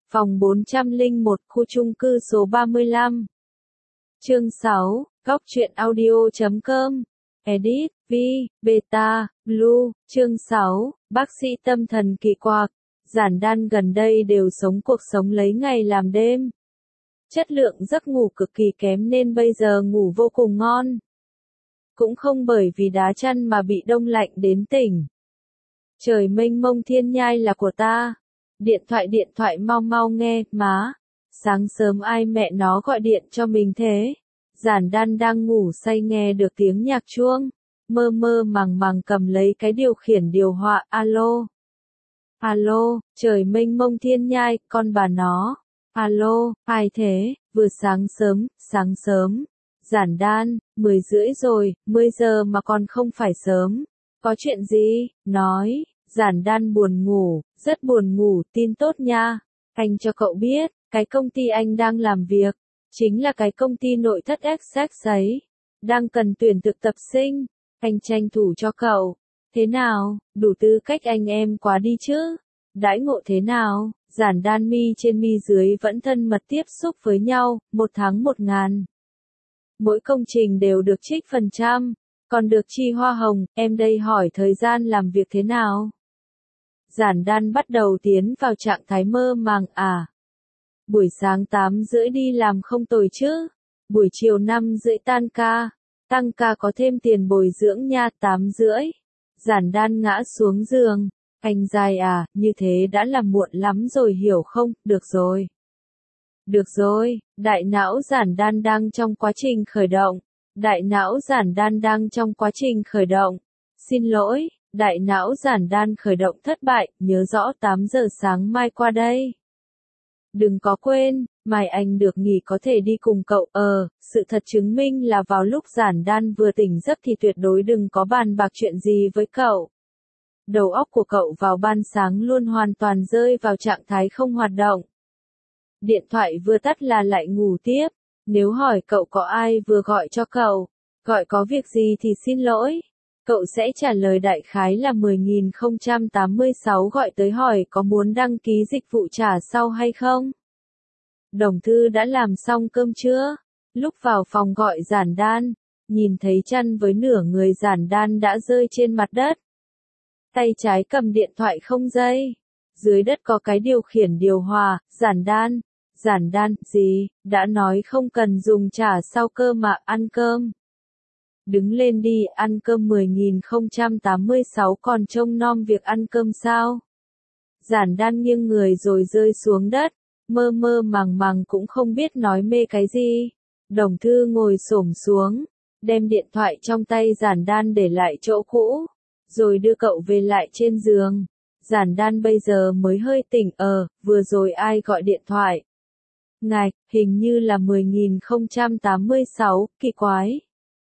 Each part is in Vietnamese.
Phòng 401 khu chung cư số 35. Chương 6, Góc truyện audio.com. Edit, V, Beta, Blue. Chương 6, bác sĩ tâm thần kỳ quặc. Giản Đan gần đây đều sống cuộc sống lấy ngày làm đêm. Chất lượng giấc ngủ cực kỳ kém nên bây giờ ngủ vô cùng ngon. Cũng không bởi vì đá chăn mà bị đông lạnh đến tỉnh. Trời mênh mông thiên nhai là của ta. Điện thoại mau mau nghe, má. Sáng sớm ai mẹ nó gọi điện cho mình thế? Giản Đan đang ngủ say nghe được tiếng nhạc chuông. Mơ mơ màng màng cầm lấy cái điều khiển điều hòa, alo. Alo, trời mênh mông thiên nhai, con bà nó. Alo, ai thế? Vừa sáng sớm. Giản Đan, 10 rưỡi rồi, 10 giờ mà còn không phải sớm. Có chuyện gì? Nói. Giản Đan buồn ngủ, rất buồn ngủ, tin tốt nha. Anh cho cậu biết, cái công ty anh đang làm việc, chính là cái công ty nội thất Essex ấy. Đang cần tuyển thực tập sinh, anh tranh thủ cho cậu. Thế nào, đủ tư cách anh em quá đi chứ? Đãi ngộ thế nào? Giản Đan mi trên mi dưới vẫn thân mật tiếp xúc với nhau, 1 tháng 1.000. Mỗi công trình đều được trích phần trăm, còn được chi hoa hồng, em đây hỏi thời gian làm việc thế nào? Giản Đan bắt đầu tiến vào trạng thái mơ màng Buổi sáng 8 rưỡi đi làm không tồi chứ. Buổi chiều 5 rưỡi tan ca. Tăng ca có thêm tiền bồi dưỡng nha. 8 rưỡi. Giản Đan ngã xuống giường. Anh dài như thế đã là muộn lắm rồi hiểu không? Được rồi. Được rồi, đại não Giản Đan đang trong quá trình khởi động. Đại não Giản Đan đang trong quá trình khởi động. Xin lỗi. Đại não Giản Đan khởi động thất bại, nhớ rõ 8 giờ sáng mai qua đây. Đừng có quên, mai anh được nghỉ có thể đi cùng cậu. Sự thật chứng minh là vào lúc Giản Đan vừa tỉnh giấc thì tuyệt đối đừng có bàn bạc chuyện gì với cậu. Đầu óc của cậu vào ban sáng luôn hoàn toàn rơi vào trạng thái không hoạt động. Điện thoại vừa tắt là lại ngủ tiếp. Nếu hỏi cậu có ai vừa gọi cho cậu, gọi có việc gì thì xin lỗi. Cậu sẽ trả lời đại khái là 10.086 gọi tới hỏi có muốn đăng ký dịch vụ trả sau hay không? Đồng Thư đã làm xong cơm chưa? Lúc vào phòng gọi Giản Đan, nhìn thấy chăn với nửa người Giản Đan đã rơi trên mặt đất. Tay trái cầm điện thoại không dây. Dưới đất có cái điều khiển điều hòa. Giản Đan, gì? Đã nói không cần dùng trả sau cơm mà ăn cơm. Đứng lên đi, ăn cơm. 10.086 còn trông nom việc ăn cơm sao? Giản Đan nghiêng người rồi rơi xuống đất, mơ mơ màng màng cũng không biết nói mê cái gì. Đồng Thư ngồi xổm xuống, đem điện thoại trong tay Giản Đan để lại chỗ cũ, rồi đưa cậu về lại trên giường. Giản Đan bây giờ mới hơi tỉnh, vừa rồi ai gọi điện thoại? Ngạch, hình như là 10.086, kỳ quái.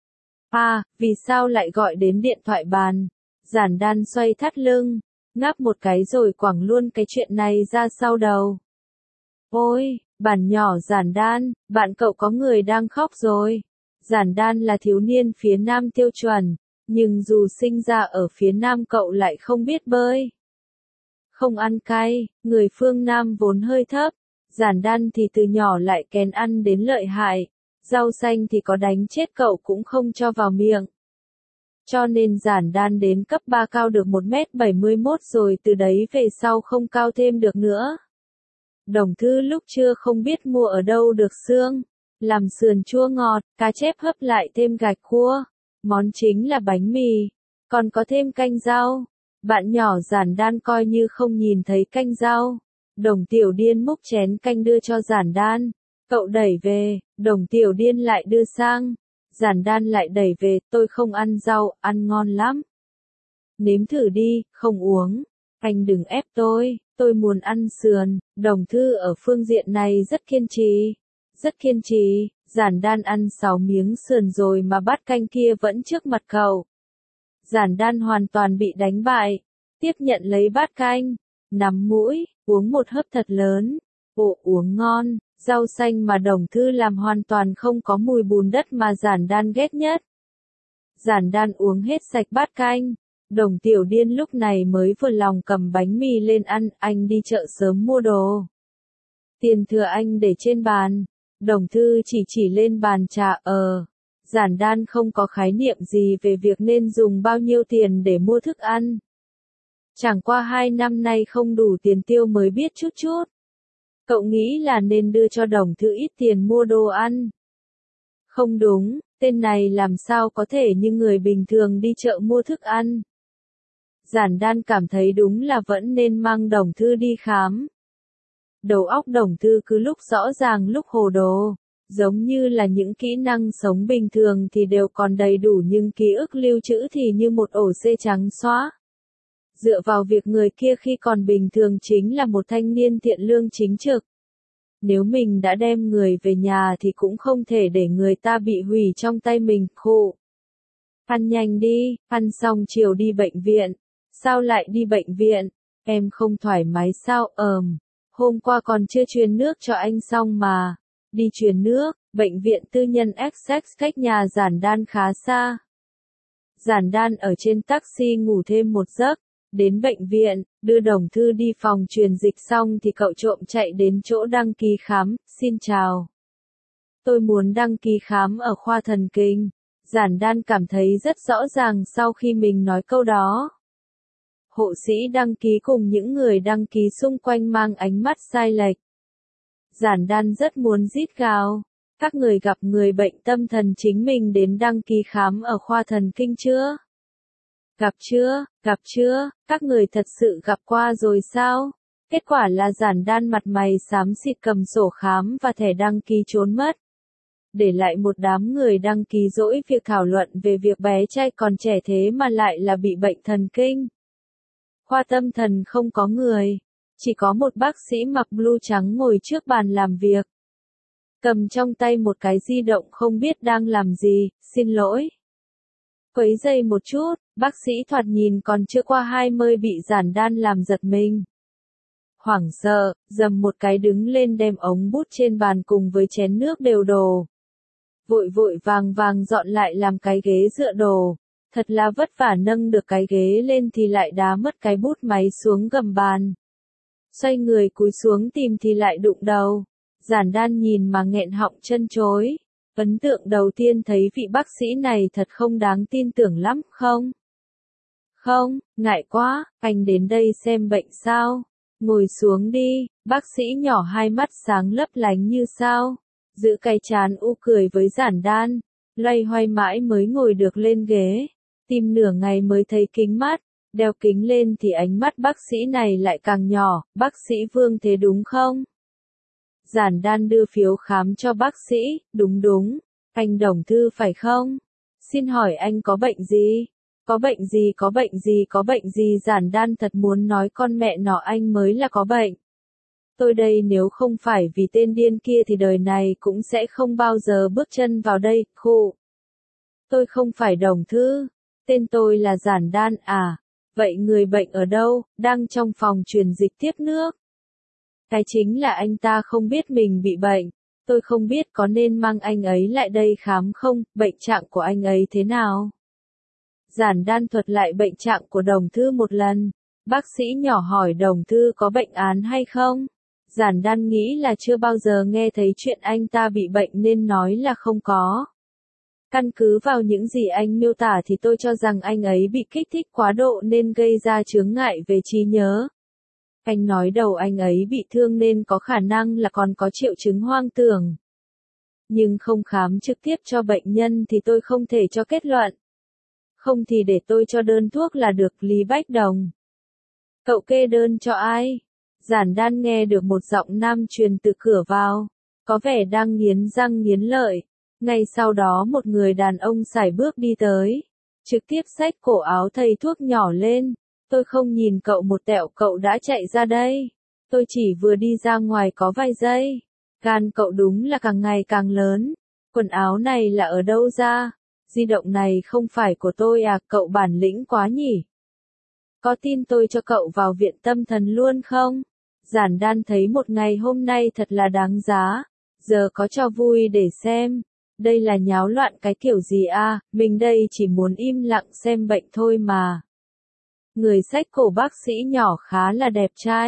Vì sao lại gọi đến điện thoại bàn? Giản Đan xoay thắt lưng, ngáp một cái rồi quẳng luôn cái chuyện này ra sau đầu. Ôi, bản nhỏ Giản Đan, bạn cậu có người đang khóc rồi. Giản Đan là thiếu niên phía Nam tiêu chuẩn, nhưng dù sinh ra ở phía Nam cậu lại không biết bơi. Không ăn cay, người phương Nam vốn hơi thấp. Giản Đan thì từ nhỏ lại kén ăn đến lợi hại. Rau xanh thì có đánh chết cậu cũng không cho vào miệng. Cho nên Giản Đan đến cấp 3 cao được 1m71 rồi từ đấy về sau không cao thêm được nữa. Đồng Thư lúc trưa không biết mua ở đâu được xương, làm sườn chua ngọt, cá chép hấp lại thêm gạch cua. Món chính là bánh mì, còn có thêm canh rau. Bạn nhỏ Giản Đan coi như không nhìn thấy canh rau. Đồng Tiểu Điên múc chén canh đưa cho Giản Đan. Cậu đẩy về, Đồng Tiểu Điên lại đưa sang. Giản Đan lại đẩy về, tôi không ăn rau, ăn ngon lắm. Nếm thử đi, không uống. Anh đừng ép tôi muốn ăn sườn. Đồng Thư ở phương diện này rất kiên trì. Rất kiên trì. Giản Đan ăn 6 miếng sườn rồi mà bát canh kia vẫn trước mặt cậu. Giản Đan hoàn toàn bị đánh bại. Tiếp nhận lấy bát canh, nắm mũi, uống một hớp thật lớn. Uống ngon. Rau xanh mà Đồng Thư làm hoàn toàn không có mùi bùn đất mà Giản Đan ghét nhất. Giản Đan uống hết sạch bát canh. Đồng Tiểu Điên lúc này mới vừa lòng cầm bánh mì lên ăn, anh đi chợ sớm mua đồ. Tiền thừa anh để trên bàn. Đồng thư chỉ lên bàn trà. Giản Đan không có khái niệm gì về việc nên dùng bao nhiêu tiền để mua thức ăn. Chẳng qua 2 năm nay không đủ tiền tiêu mới biết chút chút. Cậu nghĩ là nên đưa cho Đồng thư ít tiền mua đồ ăn. Không đúng, tên này làm sao có thể như người bình thường đi chợ mua thức ăn. Giản Đan cảm thấy đúng là vẫn nên mang Đồng thư đi khám. Đầu óc Đồng thư cứ lúc rõ ràng lúc hồ đồ, giống như là những kỹ năng sống bình thường thì đều còn đầy đủ nhưng ký ức lưu trữ thì như một ổ C trắng xóa. Dựa vào việc người kia khi còn bình thường chính là một thanh niên thiện lương chính trực. Nếu mình đã đem người về nhà thì cũng không thể để người ta bị hủy trong tay mình, khổ. Ăn nhanh đi, ăn xong chiều đi bệnh viện. Sao lại đi bệnh viện? Em không thoải mái sao? Hôm qua còn chưa truyền nước cho anh xong mà. Đi truyền nước, bệnh viện tư nhân XX cách nhà Giản Đan khá xa. Giản Đan ở trên taxi ngủ thêm một giấc. Đến bệnh viện, đưa Đồng thư đi phòng truyền dịch xong thì cậu trộm chạy đến chỗ đăng ký khám. Xin chào. Tôi muốn đăng ký khám ở khoa thần kinh. Giản Đan cảm thấy rất rõ ràng sau khi mình nói câu đó. Hộ sĩ đăng ký cùng những người đăng ký xung quanh mang ánh mắt sai lệch. Giản Đan rất muốn rít gào. Các người gặp người bệnh tâm thần chính mình đến đăng ký khám ở khoa thần kinh chưa? Gặp chưa, các người thật sự gặp qua rồi sao? Kết quả là Giản Đan mặt mày xám xịt cầm sổ khám và thẻ đăng ký trốn mất. Để lại một đám người đăng ký dỗi việc thảo luận về việc bé trai còn trẻ thế mà lại là bị bệnh thần kinh. Khoa tâm thần không có người, chỉ có một bác sĩ mặc blue trắng ngồi trước bàn làm việc. Cầm trong tay một cái di động không biết đang làm gì, xin lỗi. Quấy giày một chút, bác sĩ thoạt nhìn còn chưa qua 20 bị Giản Đan làm giật mình. Hoảng sợ, dầm một cái đứng lên đem ống bút trên bàn cùng với chén nước đều đổ. Vội vàng dọn lại làm cái ghế dựa đồ. Thật là vất vả nâng được cái ghế lên thì lại đá mất cái bút máy xuống gầm bàn. Xoay người cúi xuống tìm thì lại đụng đầu. Giản Đan nhìn mà nghẹn họng chân chối. Ấn tượng đầu tiên thấy vị bác sĩ này thật không đáng tin tưởng lắm, không? Không, ngại quá, anh đến đây xem bệnh sao? Ngồi xuống đi, bác sĩ nhỏ hai mắt sáng lấp lánh như sao. Giữ cái trán u cười với Giản Đan. Loay hoay mãi mới ngồi được lên ghế. Tìm nửa ngày mới thấy kính mắt. Đeo kính lên thì ánh mắt bác sĩ này lại càng nhỏ. Bác sĩ Vương thế đúng không? Giản Đan đưa phiếu khám cho bác sĩ. Đúng. Anh Đồng thư phải không? Xin hỏi anh có bệnh gì? Có bệnh gì? Giản Đan thật muốn nói con mẹ nó anh mới là có bệnh. Tôi đây nếu không phải vì tên điên kia thì đời này cũng sẽ không bao giờ bước chân vào đây, khụ. Tôi không phải Đồng thư. Tên tôi là Giản Đan à? Vậy người bệnh ở đâu? Đang trong phòng truyền dịch tiếp nước. Cái chính là anh ta không biết mình bị bệnh. Tôi không biết có nên mang anh ấy lại đây khám không, bệnh trạng của anh ấy thế nào? Giản Đan thuật lại bệnh trạng của Đồng thư một lần. Bác sĩ nhỏ hỏi Đồng thư có bệnh án hay không? Giản Đan nghĩ là chưa bao giờ nghe thấy chuyện anh ta bị bệnh nên nói là không có. Căn cứ vào những gì anh miêu tả thì tôi cho rằng anh ấy bị kích thích quá độ nên gây ra chướng ngại về trí nhớ. Anh nói đầu anh ấy bị thương nên có khả năng là còn có triệu chứng hoang tưởng. Nhưng không khám trực tiếp cho bệnh nhân thì tôi không thể cho kết luận. Không thì để tôi cho đơn thuốc là được. Lý Bách Đồng. Cậu kê đơn cho ai? Giản Đan nghe được một giọng nam truyền từ cửa vào. Có vẻ đang nghiến răng nghiến lợi. Ngay sau đó một người đàn ông sải bước đi tới. Trực tiếp xách cổ áo thầy thuốc nhỏ lên. Tôi không nhìn cậu một tẹo cậu đã chạy ra đây. Tôi chỉ vừa đi ra ngoài có vài giây. Gan cậu đúng là càng ngày càng lớn. Quần áo này là ở đâu ra? Di động này không phải của tôi à, cậu bản lĩnh quá nhỉ? Có tin tôi cho cậu vào viện tâm thần luôn không? Giản Đan thấy một ngày hôm nay thật là đáng giá. Giờ có cho vui để xem. Đây là nháo loạn cái kiểu gì à, mình đây chỉ muốn im lặng xem bệnh thôi mà. Người xách cổ bác sĩ nhỏ khá là đẹp trai.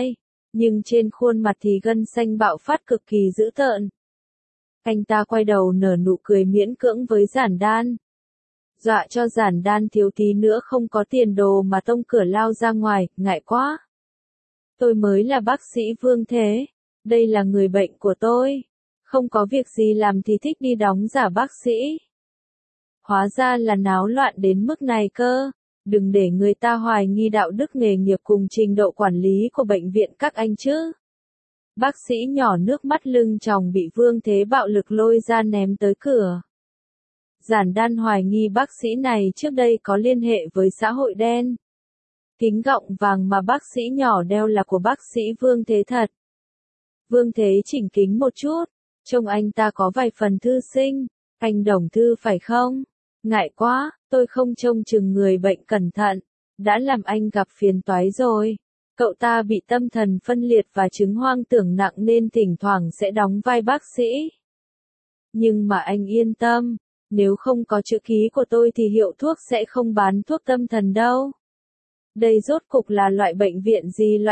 nhưng trên khuôn mặt thì gân xanh bạo phát cực kỳ dữ tợn. Anh ta quay đầu nở nụ cười miễn cưỡng với Giản Đan. Dọa cho Giản Đan thiếu tí nữa không có tiền đồ mà tông cửa lao ra ngoài, ngại quá. Tôi mới là bác sĩ Vương Thế, đây là người bệnh của tôi. Không có việc gì làm thì thích đi đóng giả bác sĩ. Hóa ra là náo loạn đến mức này cơ. Đừng để người ta hoài nghi đạo đức nghề nghiệp cùng trình độ quản lý của bệnh viện các anh chứ. Bác sĩ nhỏ nước mắt lưng tròng bị Vương Thế bạo lực lôi ra ném tới cửa. Giản Đan hoài nghi bác sĩ này trước đây có liên hệ với xã hội đen. Kính gọng vàng mà bác sĩ nhỏ đeo là của bác sĩ Vương Thế thật. Vương Thế chỉnh kính một chút, trông anh ta có vài phần thư sinh. Anh Đồng Thư phải không? Ngại quá, tôi không trông chừng người bệnh cẩn thận, đã làm anh gặp phiền toái rồi. Cậu ta bị tâm thần phân liệt và chứng hoang tưởng nặng nên thỉnh thoảng sẽ đóng vai bác sĩ. Nhưng mà anh yên tâm, nếu không có chữ ký của tôi thì hiệu thuốc sẽ không bán thuốc tâm thần đâu. Đây rốt cục là loại bệnh viện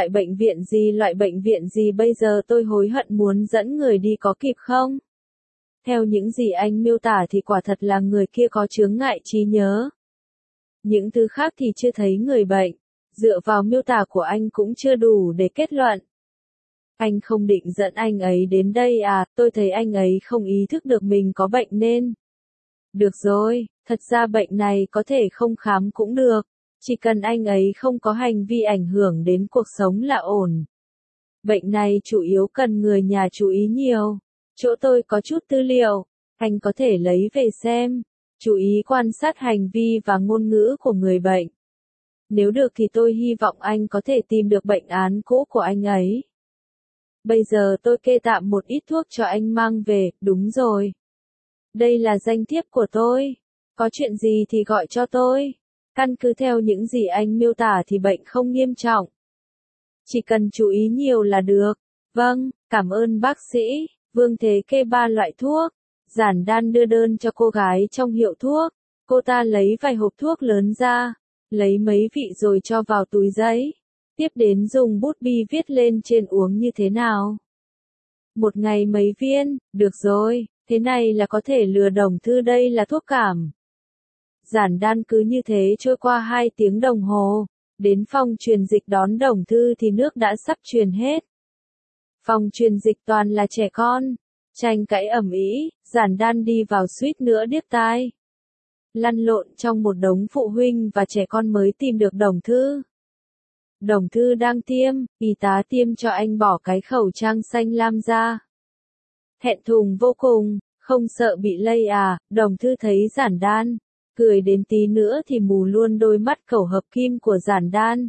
gì bây giờ tôi hối hận muốn dẫn người đi có kịp không? Theo những gì anh miêu tả thì quả thật là người kia có chướng ngại trí nhớ. Những thứ khác thì chưa thấy người bệnh, dựa vào miêu tả của anh cũng chưa đủ để kết luận. Anh không định dẫn anh ấy đến đây à, tôi thấy anh ấy không ý thức được mình có bệnh nên. Được rồi, thật ra bệnh này có thể không khám cũng được, chỉ cần anh ấy không có hành vi ảnh hưởng đến cuộc sống là ổn. Bệnh này chủ yếu cần người nhà chú ý nhiều. Chỗ tôi có chút tư liệu, anh có thể lấy về xem, chú ý quan sát hành vi và ngôn ngữ của người bệnh. Nếu được thì tôi hy vọng anh có thể tìm được bệnh án cũ của anh ấy. Bây giờ tôi kê tạm một ít thuốc cho anh mang về, đúng rồi. Đây là danh thiếp của tôi, có chuyện gì thì gọi cho tôi. Căn cứ theo những gì anh miêu tả thì bệnh không nghiêm trọng. Chỉ cần chú ý nhiều là được. Vâng, cảm ơn bác sĩ. Vương Thế kê 3 loại thuốc. Giản Đan đưa đơn cho cô gái trong hiệu thuốc. Cô ta lấy vài hộp thuốc lớn ra, lấy mấy vị rồi cho vào túi giấy. Tiếp đến dùng bút bi viết lên trên uống như thế nào. Một ngày mấy viên, được rồi, thế này là có thể lừa Đồng Thư, đây là thuốc cảm. Giản Đan cứ như thế trôi qua 2 tiếng đồng hồ. Đến phòng truyền dịch đón Đồng Thư thì nước đã sắp truyền hết. Phòng truyền dịch toàn là trẻ con, tranh cãi ầm ĩ, Giản Đan đi vào suýt nữa điếc tai. Lăn lộn trong một đống phụ huynh và trẻ con mới tìm được Đồng Thư. Đồng Thư đang tiêm, y tá tiêm cho anh bỏ cái khẩu trang xanh lam ra. Thẹn thùng vô cùng, không sợ bị lây à, Đồng Thư thấy Giản Đan, cười đến tí nữa thì mù luôn đôi mắt khẩu hợp kim của Giản Đan.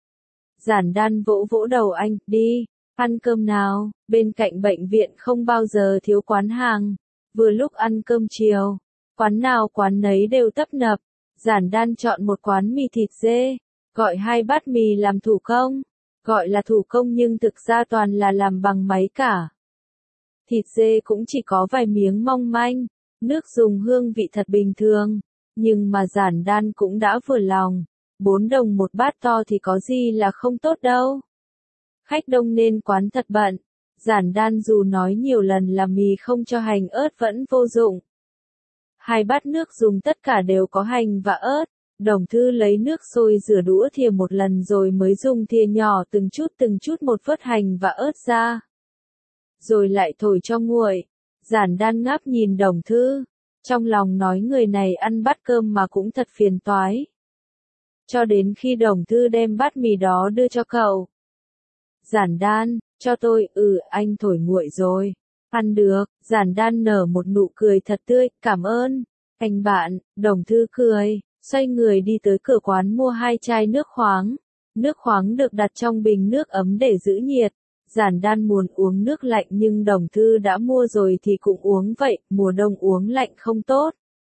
Giản Đan vỗ vỗ đầu anh, đi. Ăn cơm nào, bên cạnh bệnh viện không bao giờ thiếu quán hàng. Vừa lúc ăn cơm chiều, quán nào quán nấy đều tấp nập. Giản Đan chọn một quán mì thịt dê, gọi 2 bát mì làm thủ công. Gọi là thủ công nhưng thực ra toàn là làm bằng máy cả. Thịt dê cũng chỉ có vài miếng mong manh, nước dùng hương vị thật bình thường. Nhưng mà Giản Đan cũng đã vừa lòng. 4 đồng một bát to thì có gì là không tốt đâu. Khách đông nên quán thật bận. Giản Đan dù nói nhiều lần là mì không cho hành ớt vẫn vô dụng. 2 bát nước dùng tất cả đều có hành và ớt. Đồng Thư lấy nước sôi rửa đũa thìa một lần rồi mới dùng thìa nhỏ từng chút một vớt hành và ớt ra. Rồi lại thổi cho nguội. Giản Đan ngáp nhìn Đồng Thư. Trong lòng nói người này ăn bát cơm mà cũng thật phiền toái. Cho đến khi Đồng Thư đem bát mì đó đưa cho cậu. Giản Đan, cho tôi, anh thổi nguội rồi. Ăn được, Giản Đan nở một nụ cười thật tươi, cảm ơn. Anh bạn, Đồng Thư cười, xoay người đi tới cửa quán mua 2 chai nước khoáng. Nước khoáng được đặt trong bình nước ấm để giữ nhiệt. Giản Đan muốn uống nước lạnh nhưng Đồng Thư đã mua rồi thì cũng uống vậy, mùa đông uống lạnh không tốt.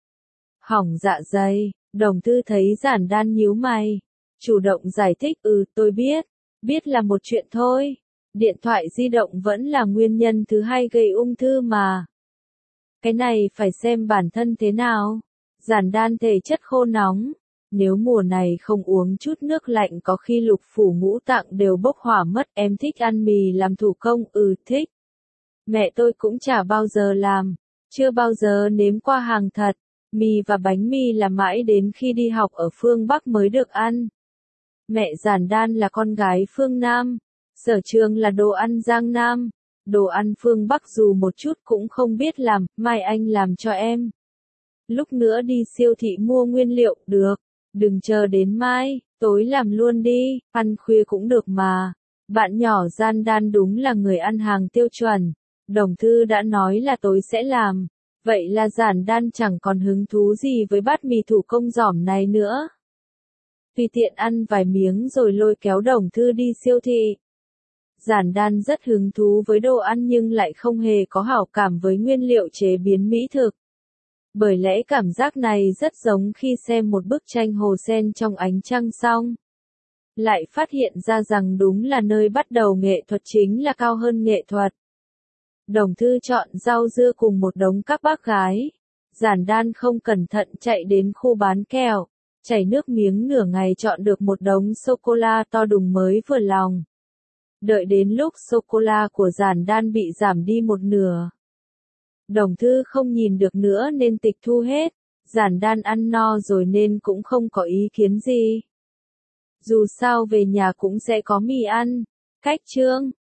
Hỏng dạ dày, Đồng Thư thấy Giản Đan nhíu mày. Chủ động giải thích, tôi biết là một chuyện thôi. Điện thoại di động vẫn là nguyên nhân thứ 2 gây ung thư mà. Cái này phải xem bản thân thế nào. Giản Đan thể chất khô nóng, Nếu mùa này không uống chút nước lạnh có khi lục phủ ngũ tạng đều bốc hỏa mất. Em thích ăn mì làm thủ công, thích. Mẹ tôi cũng chả bao giờ làm, chưa bao giờ nếm qua hàng thật. Mì và bánh mì là mãi đến khi đi học ở phương Bắc mới được ăn. Mẹ Giản Đan là con gái phương Nam, sở trường là đồ ăn Giang Nam. Đồ ăn phương Bắc dù một chút cũng không biết làm, mai anh làm cho em. Lúc nữa đi siêu thị mua nguyên liệu, được. Đừng chờ đến mai, tối làm luôn đi, ăn khuya cũng được mà. Bạn nhỏ Giản Đan đúng là người ăn hàng tiêu chuẩn. Đồng Thư đã nói là tối sẽ làm. Vậy là Giản Đan chẳng còn hứng thú gì với bát mì thủ công giỏm này nữa. Tùy tiện ăn vài miếng rồi lôi kéo Đồng Thư đi siêu thị. Giản Đan rất hứng thú với đồ ăn nhưng lại không hề có hảo cảm với nguyên liệu chế biến mỹ thực. Bởi lẽ cảm giác này rất giống khi xem một bức tranh hồ sen trong ánh trăng xong. Lại phát hiện ra rằng đúng là nơi bắt đầu nghệ thuật chính là cao hơn nghệ thuật. Đồng Thư chọn rau dưa cùng một đống các bác gái. Giản Đan không cẩn thận chạy đến khu bán kẹo, chảy nước miếng nửa ngày chọn được một đống sô-cô-la to đùng mới vừa lòng. Đợi đến lúc sô-cô-la của Giản Đan bị giảm đi một nửa. Đồng Thư không nhìn được nữa nên tịch thu hết. Giản Đan ăn no rồi nên cũng không có ý kiến gì. Dù sao về nhà cũng sẽ có mì ăn. Cách chương